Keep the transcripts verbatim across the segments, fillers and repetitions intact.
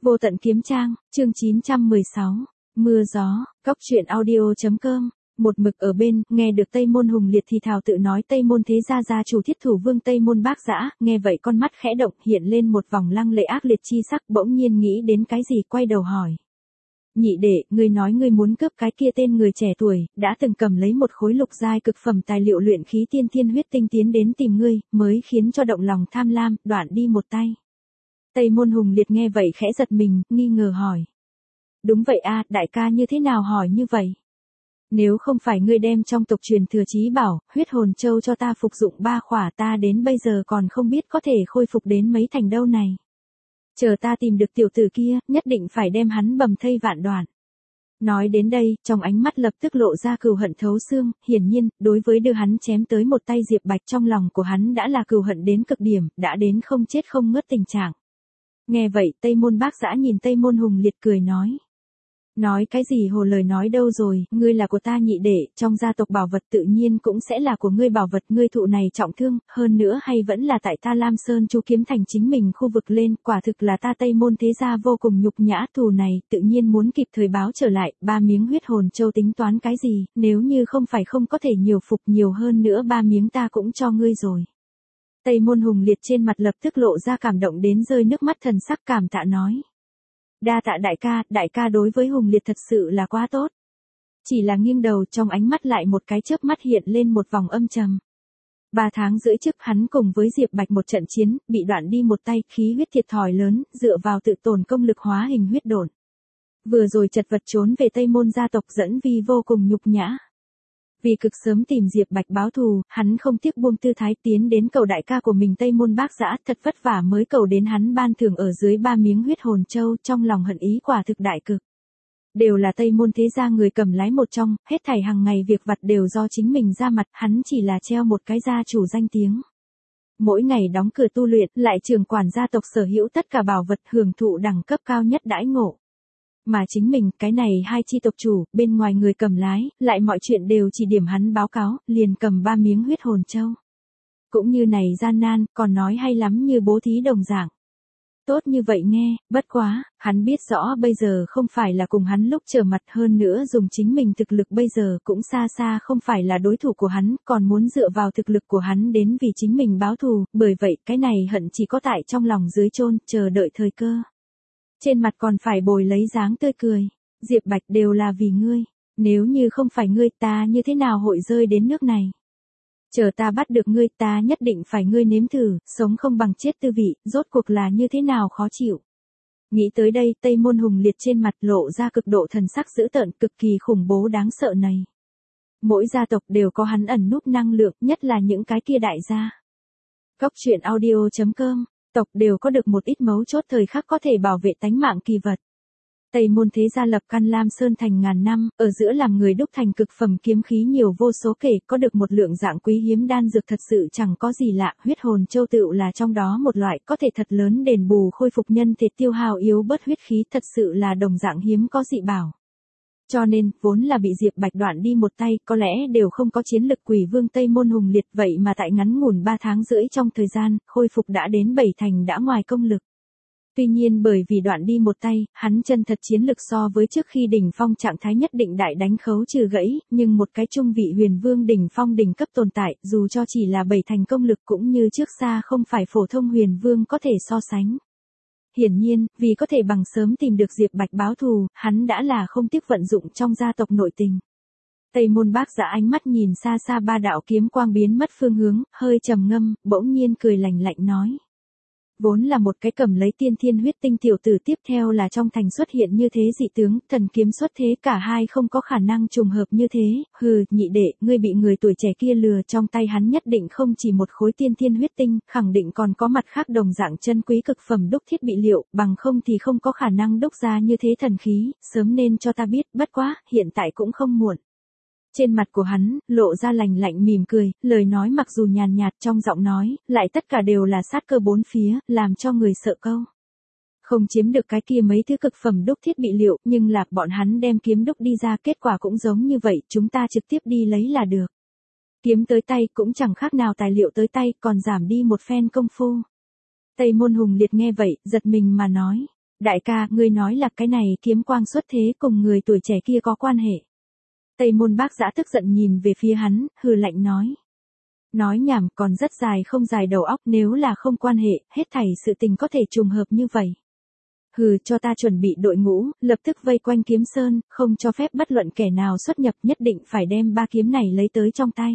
Vô tận kiếm trang, chương chín trăm mười sáu, mưa gió, cóc truyện audio.com, một mực ở bên, nghe được Tây Môn Hùng Liệt thì thào tự nói Tây Môn thế gia gia chủ thiết thủ vương Tây Môn Bác Dã, nghe vậy con mắt khẽ động hiện lên một vòng lăng lệ ác liệt chi sắc bỗng nhiên nghĩ đến cái gì quay đầu hỏi. Nhị đệ, ngươi nói ngươi muốn cướp cái kia tên người trẻ tuổi, đã từng cầm lấy một khối lục giai cực phẩm tài liệu luyện khí tiên thiên huyết tinh tiến đến tìm ngươi, mới khiến cho động lòng tham lam, đoạn đi một tay. Tây Môn Hùng Liệt nghe vậy khẽ giật mình, nghi ngờ hỏi. Đúng vậy a, đại ca như thế nào hỏi như vậy? Nếu không phải ngươi đem trong tộc truyền thừa chí bảo, huyết hồn châu cho ta phục dụng ba khỏa ta đến bây giờ còn không biết có thể khôi phục đến mấy thành đâu này. Chờ ta tìm được tiểu tử kia, nhất định phải đem hắn bầm thây vạn đoạn. Nói đến đây, trong ánh mắt lập tức lộ ra cừu hận thấu xương, hiển nhiên, đối với đưa hắn chém tới một tay Diệp Bạch trong lòng của hắn đã là cừu hận đến cực điểm, đã đến không chết không ngớt tình trạng. Nghe vậy, Tây Môn Bác Dã nhìn Tây Môn Hùng Liệt cười nói. Nói cái gì hồ lời nói đâu rồi, ngươi là của ta nhị đệ, trong gia tộc bảo vật tự nhiên cũng sẽ là của ngươi bảo vật, ngươi thụ này trọng thương, hơn nữa hay vẫn là tại ta Lam Sơn Chu kiếm thành chính mình khu vực lên, quả thực là ta Tây Môn thế gia vô cùng nhục nhã, thù này tự nhiên muốn kịp thời báo trở lại, ba miếng huyết hồn châu tính toán cái gì, nếu như không phải không có thể nhiều phục nhiều hơn nữa ba miếng ta cũng cho ngươi rồi. Tây Môn Hùng Liệt trên mặt lập tức lộ ra cảm động đến rơi nước mắt thần sắc cảm tạ nói. Đa tạ đại ca, đại ca đối với Hùng Liệt thật sự là quá tốt. Chỉ là nghiêng đầu trong ánh mắt lại một cái chớp mắt hiện lên một vòng âm trầm. Ba tháng rưỡi trước hắn cùng với Diệp Bạch một trận chiến, bị đoạn đi một tay, khí huyết thiệt thòi lớn, dựa vào tự tổn công lực hóa hình huyết độn. Vừa rồi chật vật trốn về Tây Môn gia tộc dẫn vi vô cùng nhục nhã. Vì cực sớm tìm Diệp Bạch báo thù, hắn không tiếc buông tư thái tiến đến cầu đại ca của mình Tây Môn Bác Dã, thật vất vả mới cầu đến hắn ban thưởng ở dưới ba miếng huyết hồn châu, trong lòng hận ý quả thực đại cực. Đều là Tây Môn thế gia người cầm lái một trong, hết thảy hàng ngày việc vặt đều do chính mình ra mặt, hắn chỉ là treo một cái gia chủ danh tiếng. Mỗi ngày đóng cửa tu luyện, lại trưởng quản gia tộc sở hữu tất cả bảo vật hưởng thụ đẳng cấp cao nhất đãi ngộ. Mà chính mình, cái này hai chi tộc chủ, bên ngoài người cầm lái, lại mọi chuyện đều chỉ điểm hắn báo cáo, liền cầm ba miếng huyết hồn châu. Cũng như này gian nan, còn nói hay lắm như bố thí đồng dạng. Tốt như vậy nghe, bất quá, hắn biết rõ bây giờ không phải là cùng hắn lúc trở mặt, hơn nữa dùng chính mình thực lực bây giờ cũng xa xa không phải là đối thủ của hắn, còn muốn dựa vào thực lực của hắn đến vì chính mình báo thù, bởi vậy cái này hận chỉ có tại trong lòng dưới chôn, chờ đợi thời cơ. Trên mặt còn phải bồi lấy dáng tươi cười, Diệp Bạch đều là vì ngươi, nếu như không phải ngươi ta như thế nào hội rơi đến nước này. Chờ ta bắt được ngươi ta nhất định phải ngươi nếm thử, sống không bằng chết tư vị, rốt cuộc là như thế nào khó chịu. Nghĩ tới đây Tây Môn Hùng Liệt trên mặt lộ ra cực độ thần sắc dữ tợn cực kỳ khủng bố đáng sợ này. Mỗi gia tộc đều có hắn ẩn núp năng lượng, nhất là những cái kia đại gia. Cóc truyện audio.com, tộc đều có được một ít mấu chốt thời khắc có thể bảo vệ tánh mạng kỳ vật. Tây Môn thế gia lập căn Lam Sơn thành ngàn năm, ở giữa làm người đúc thành cực phẩm kiếm khí nhiều vô số kể, có được một lượng dạng quý hiếm đan dược thật sự chẳng có gì lạ, huyết hồn châu tựu là trong đó một loại có thể thật lớn đền bù khôi phục nhân thể tiêu hao yếu bớt huyết khí, thật sự là đồng dạng hiếm có dị bảo. Cho nên, vốn là bị Diệp Bạch đoạn đi một tay, có lẽ đều không có chiến lực quỷ vương Tây Môn Hùng Liệt, vậy mà tại ngắn ngủn ba tháng rưỡi trong thời gian, khôi phục đã đến bảy thành đã ngoài công lực. Tuy nhiên bởi vì đoạn đi một tay, hắn chân thật chiến lực so với trước khi đỉnh phong trạng thái nhất định đại đánh khấu trừ gãy, nhưng một cái trung vị huyền vương đỉnh phong đỉnh cấp tồn tại, dù cho chỉ là bảy thành công lực cũng như trước xa không phải phổ thông huyền vương có thể so sánh. Hiển nhiên, vì có thể bằng sớm tìm được Diệp Bạch báo thù, hắn đã là không tiếc vận dụng trong gia tộc nội tình. Tây Môn Bác Dã ánh mắt nhìn xa xa ba đạo kiếm quang biến mất phương hướng, hơi trầm ngâm, bỗng nhiên cười lạnh lạnh nói. Vốn là một cái cầm lấy tiên thiên huyết tinh tiểu tử, tiếp theo là trong thành xuất hiện như thế dị tướng, thần kiếm xuất thế, cả hai không có khả năng trùng hợp như thế, hừ, nhị đệ, ngươi bị người tuổi trẻ kia lừa, trong tay hắn nhất định không chỉ một khối tiên thiên huyết tinh, khẳng định còn có mặt khác đồng dạng chân quý cực phẩm đúc thiết bị liệu, bằng không thì không có khả năng đúc ra như thế thần khí, sớm nên cho ta biết, bất quá, hiện tại cũng không muộn. Trên mặt của hắn, lộ ra lạnh lạnh mỉm cười, lời nói mặc dù nhàn nhạt trong giọng nói, lại tất cả đều là sát cơ bốn phía, làm cho người sợ câu. Không chiếm được cái kia mấy thứ cực phẩm đúc thiết bị liệu, nhưng là bọn hắn đem kiếm đúc đi ra, kết quả cũng giống như vậy, chúng ta trực tiếp đi lấy là được. Kiếm tới tay cũng chẳng khác nào tài liệu tới tay, còn giảm đi một phen công phu. Tây Môn Hùng Liệt nghe vậy, giật mình mà nói. Đại ca, ngươi nói là cái này kiếm quang xuất thế cùng người tuổi trẻ kia có quan hệ. Tây Môn Bác Dã tức giận nhìn về phía hắn, hừ lạnh nói. Nói nhảm, còn rất dài không dài đầu óc, nếu là không quan hệ, hết thảy sự tình có thể trùng hợp như vậy. Hừ, cho ta chuẩn bị đội ngũ, lập tức vây quanh kiếm sơn, không cho phép bất luận kẻ nào xuất nhập, nhất định phải đem ba kiếm này lấy tới trong tay.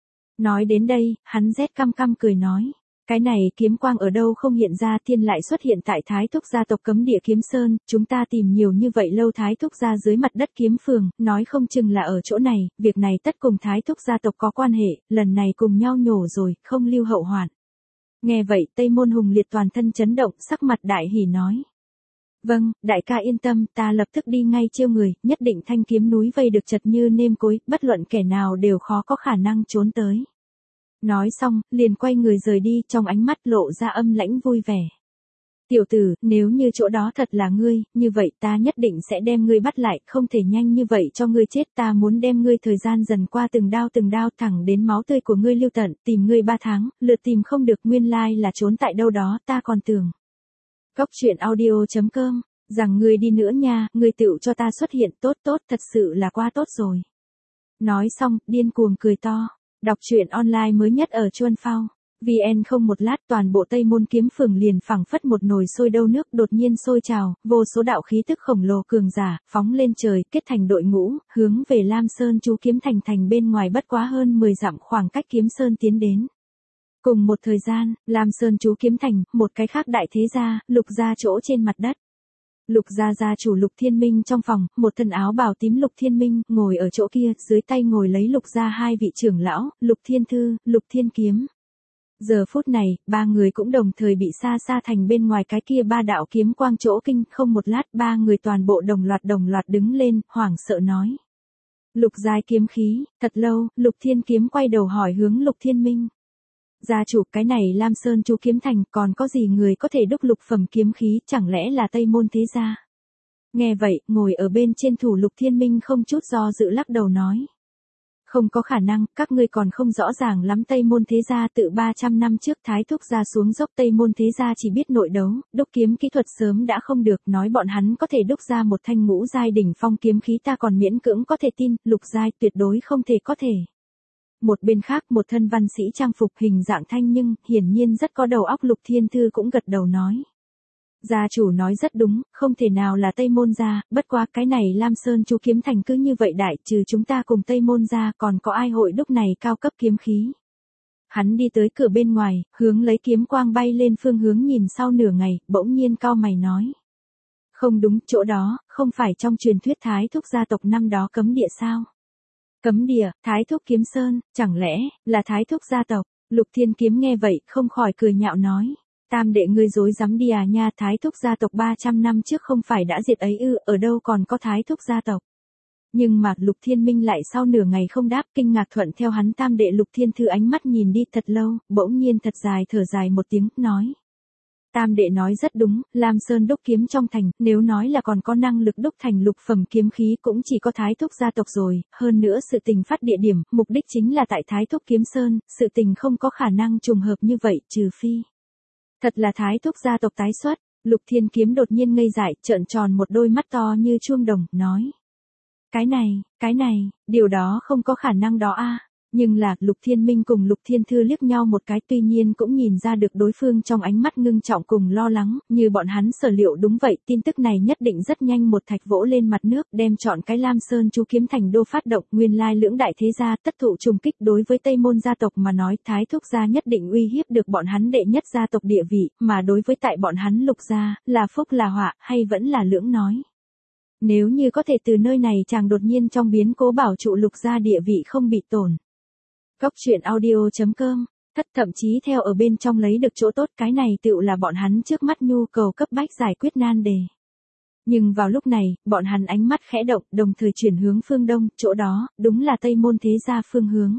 Nói đến đây, hắn rét căm căm cười nói. Cái này kiếm quang ở đâu không hiện ra, thiên lại xuất hiện tại Thái Thúc gia tộc cấm địa kiếm sơn, chúng ta tìm nhiều như vậy lâu Thái Thúc gia dưới mặt đất kiếm phường, nói không chừng là ở chỗ này, việc này tất cùng Thái Thúc gia tộc có quan hệ, lần này cùng nhau nhổ rồi, không lưu hậu hoạn. Nghe vậy Tây Môn Hùng Liệt toàn thân chấn động, sắc mặt đại hỉ nói. Vâng, đại ca yên tâm, ta lập tức đi ngay chiêu người, nhất định thanh kiếm núi vây được chật như nêm cối, bất luận kẻ nào đều khó có khả năng trốn tới. Nói xong, liền quay người rời đi, trong ánh mắt lộ ra âm lãnh vui vẻ. Tiểu tử, nếu như chỗ đó thật là ngươi, như vậy ta nhất định sẽ đem ngươi bắt lại, không thể nhanh như vậy cho ngươi chết, ta muốn đem ngươi thời gian dần qua từng đao từng đao thẳng đến máu tươi của ngươi lưu tận, tìm ngươi ba tháng, lượt tìm không được, nguyên lai là trốn tại đâu đó, ta còn tưởng. Cốc truyện audio chấm com, rằng ngươi đi nữa nha, ngươi tựu cho ta xuất hiện, tốt tốt, thật sự là quá tốt rồi. Nói xong, điên cuồng cười to. Đọc truyện online mới nhất ở Chuan Phao. vê en không một lát toàn bộ Tây Môn kiếm phường liền phẳng phất một nồi sôi đâu nước đột nhiên sôi trào, vô số đạo khí tức khổng lồ cường giả, phóng lên trời, kết thành đội ngũ, hướng về Lam Sơn chú kiếm thành thành bên ngoài bất quá hơn mười dặm khoảng cách kiếm sơn tiến đến. Cùng một thời gian, Lam Sơn chú kiếm thành, một cái khác đại thế gia, Lục gia chỗ trên mặt đất. Lục gia gia chủ Lục Thiên Minh trong phòng, một thân áo bào tím Lục Thiên Minh, ngồi ở chỗ kia, dưới tay ngồi lấy Lục gia hai vị trưởng lão, Lục Thiên Thư, Lục Thiên Kiếm. Giờ phút này, ba người cũng đồng thời bị xa xa thành bên ngoài cái kia ba đạo kiếm quang chỗ kinh, không một lát ba người toàn bộ đồng loạt đồng loạt đứng lên, hoảng sợ nói. Lục giai kiếm khí, thật lâu, Lục Thiên Kiếm quay đầu hỏi hướng Lục Thiên Minh. Gia chủ, cái này Lam Sơn chú kiếm thành còn có gì người có thể đúc lục phẩm kiếm khí, chẳng lẽ là Tây Môn thế gia? Nghe vậy, ngồi ở bên trên thủ Lục Thiên Minh không chút do dự lắc đầu nói. Không có khả năng, các ngươi còn không rõ ràng lắm, Tây Môn thế gia tự ba trăm năm trước Thái Thúc gia xuống dốc, Tây Môn thế gia chỉ biết nội đấu, đúc kiếm kỹ thuật sớm đã không được, nói bọn hắn có thể đúc ra một thanh ngũ giai đỉnh phong kiếm khí ta còn miễn cưỡng có thể tin, lục giai tuyệt đối không thể có thể. Một bên khác, một thân văn sĩ trang phục hình dạng thanh nhưng, hiển nhiên rất có đầu óc, Lục Thiên Thư cũng gật đầu nói. Gia chủ nói rất đúng, không thể nào là Tây Môn gia, bất quá cái này Lam Sơn chú kiếm thành cứ như vậy đại, trừ chúng ta cùng Tây Môn gia còn có ai hội đúc này cao cấp kiếm khí. Hắn đi tới cửa bên ngoài, hướng lấy kiếm quang bay lên phương hướng nhìn sau nửa ngày, bỗng nhiên cau mày nói. Không đúng, chỗ đó, không phải trong truyền thuyết Thái Thúc gia tộc năm đó cấm địa sao? Cấm địa, Thái Thúc kiếm sơn, chẳng lẽ, là Thái Thúc gia tộc? Lục Thiên Kiếm nghe vậy, không khỏi cười nhạo nói. Tam đệ ngươi dối dám đi à nha, Thái Thúc gia tộc ba trăm năm trước không phải đã diệt ấy ư, ở đâu còn có Thái Thúc gia tộc. Nhưng mà Lục Thiên Minh lại sau nửa ngày không đáp, kinh ngạc thuận theo hắn tam đệ Lục Thiên Thư ánh mắt nhìn đi thật lâu, bỗng nhiên thật dài thở dài một tiếng, nói. Tam đệ nói rất đúng, Lam Sơn đúc kiếm trong thành, nếu nói là còn có năng lực đúc thành lục phẩm kiếm khí cũng chỉ có Thái Thúc gia tộc rồi, hơn nữa sự tình phát địa điểm, mục đích chính là tại Thái Thúc kiếm sơn, sự tình không có khả năng trùng hợp như vậy, trừ phi. Thật là Thái Thúc gia tộc tái xuất, Lục Thiên Kiếm đột nhiên ngây dại, trợn tròn một đôi mắt to như chuông đồng, nói. Cái này, cái này, điều đó không có khả năng đó a. Nhưng là, Lục Thiên Minh cùng Lục Thiên Thư liếc nhau một cái, tuy nhiên cũng nhìn ra được đối phương trong ánh mắt ngưng trọng cùng lo lắng, như bọn hắn sở liệu đúng vậy, tin tức này nhất định rất nhanh một thạch vỗ lên mặt nước, đem chọn cái Lam Sơn chú kiếm thành đô phát động, nguyên lai lưỡng đại thế gia, tất thụ trùng kích, đối với Tây Môn gia tộc mà nói, Thái Thúc gia nhất định uy hiếp được bọn hắn đệ nhất gia tộc địa vị, mà đối với tại bọn hắn Lục gia, là phúc là họa, hay vẫn là lưỡng nói. Nếu như có thể từ nơi này chàng đột nhiên trong biến cố bảo trụ Lục gia địa vị không bị tổn. Cốc truyện audio chấm com, thất thậm chí theo ở bên trong lấy được chỗ tốt, cái này tựu là bọn hắn trước mắt nhu cầu cấp bách giải quyết nan đề. Nhưng vào lúc này, bọn hắn ánh mắt khẽ động, đồng thời chuyển hướng phương đông, chỗ đó, đúng là Tây Môn thế gia phương hướng.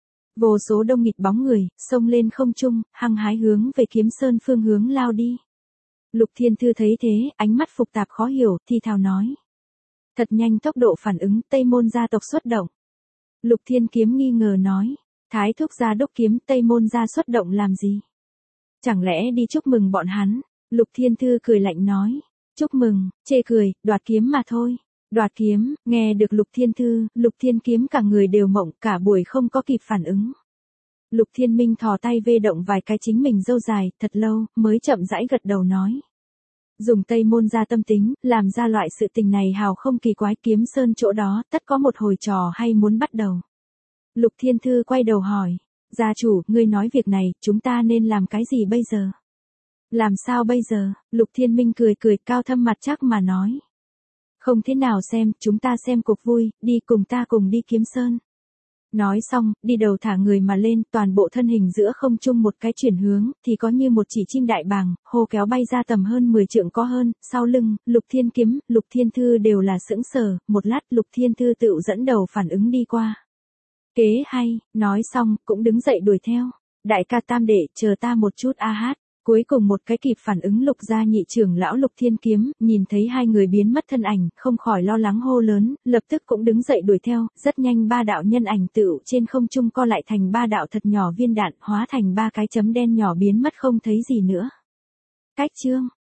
Vô số đông nghịt bóng người, xông lên không trung, hăng hái hướng về kiếm sơn phương hướng lao đi. Lục Thiên Thư thấy thế, ánh mắt phục tạp khó hiểu, thì thào nói. Thật nhanh tốc độ phản ứng, Tây Môn gia tộc xuất động. Lục Thiên Kiếm nghi ngờ nói. Thái Thúc gia đúc kiếm, Tây Môn gia xuất động làm gì? Chẳng lẽ đi chúc mừng bọn hắn? Lục Thiên Thư cười lạnh nói. Chúc mừng, chê cười, đoạt kiếm mà thôi. Đoạt kiếm, nghe được Lục Thiên Thư, Lục Thiên Kiếm cả người đều mộng, cả buổi không có kịp phản ứng. Lục Thiên Minh thò tay vê động vài cái chính mình râu dài, thật lâu, mới chậm rãi gật đầu nói. Dùng Tây Môn ra tâm tính, làm ra loại sự tình này hào không kỳ quái, Kiếm Sơn chỗ đó, tất có một hồi trò hay muốn bắt đầu. Lục Thiên Thư quay đầu hỏi, gia chủ, ngươi nói việc này, chúng ta nên làm cái gì bây giờ? Làm sao bây giờ? Lục Thiên Minh cười cười cao thâm mặt chắc mà nói. Không thế nào xem, chúng ta xem cuộc vui, đi cùng ta cùng đi Kiếm Sơn. Nói xong, đi đầu thả người mà lên, toàn bộ thân hình giữa không trung một cái chuyển hướng, thì có như một chỉ chim đại bàng, hô kéo bay ra tầm hơn mười trượng có hơn, sau lưng, Lục Thiên Kiếm, Lục Thiên Thư đều là sững sờ, một lát Lục Thiên Thư tự dẫn đầu phản ứng đi qua. Kế hay, nói xong, cũng đứng dậy đuổi theo. Đại ca tam đệ, chờ ta một chút a hát. Cuối cùng một cái kịp phản ứng Lục gia nhị trưởng lão Lục Thiên Kiếm, nhìn thấy hai người biến mất thân ảnh, không khỏi lo lắng hô lớn, lập tức cũng đứng dậy đuổi theo, rất nhanh ba đạo nhân ảnh tựu trên không trung co lại thành ba đạo thật nhỏ viên đạn, hóa thành ba cái chấm đen nhỏ biến mất không thấy gì nữa. Cách chương